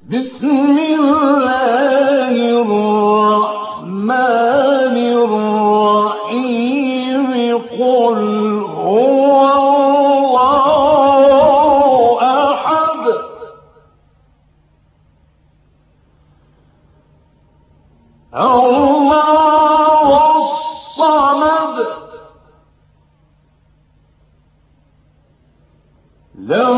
بسم الله الرحمن الرحيم قل هو الله أحد الله الصمد لم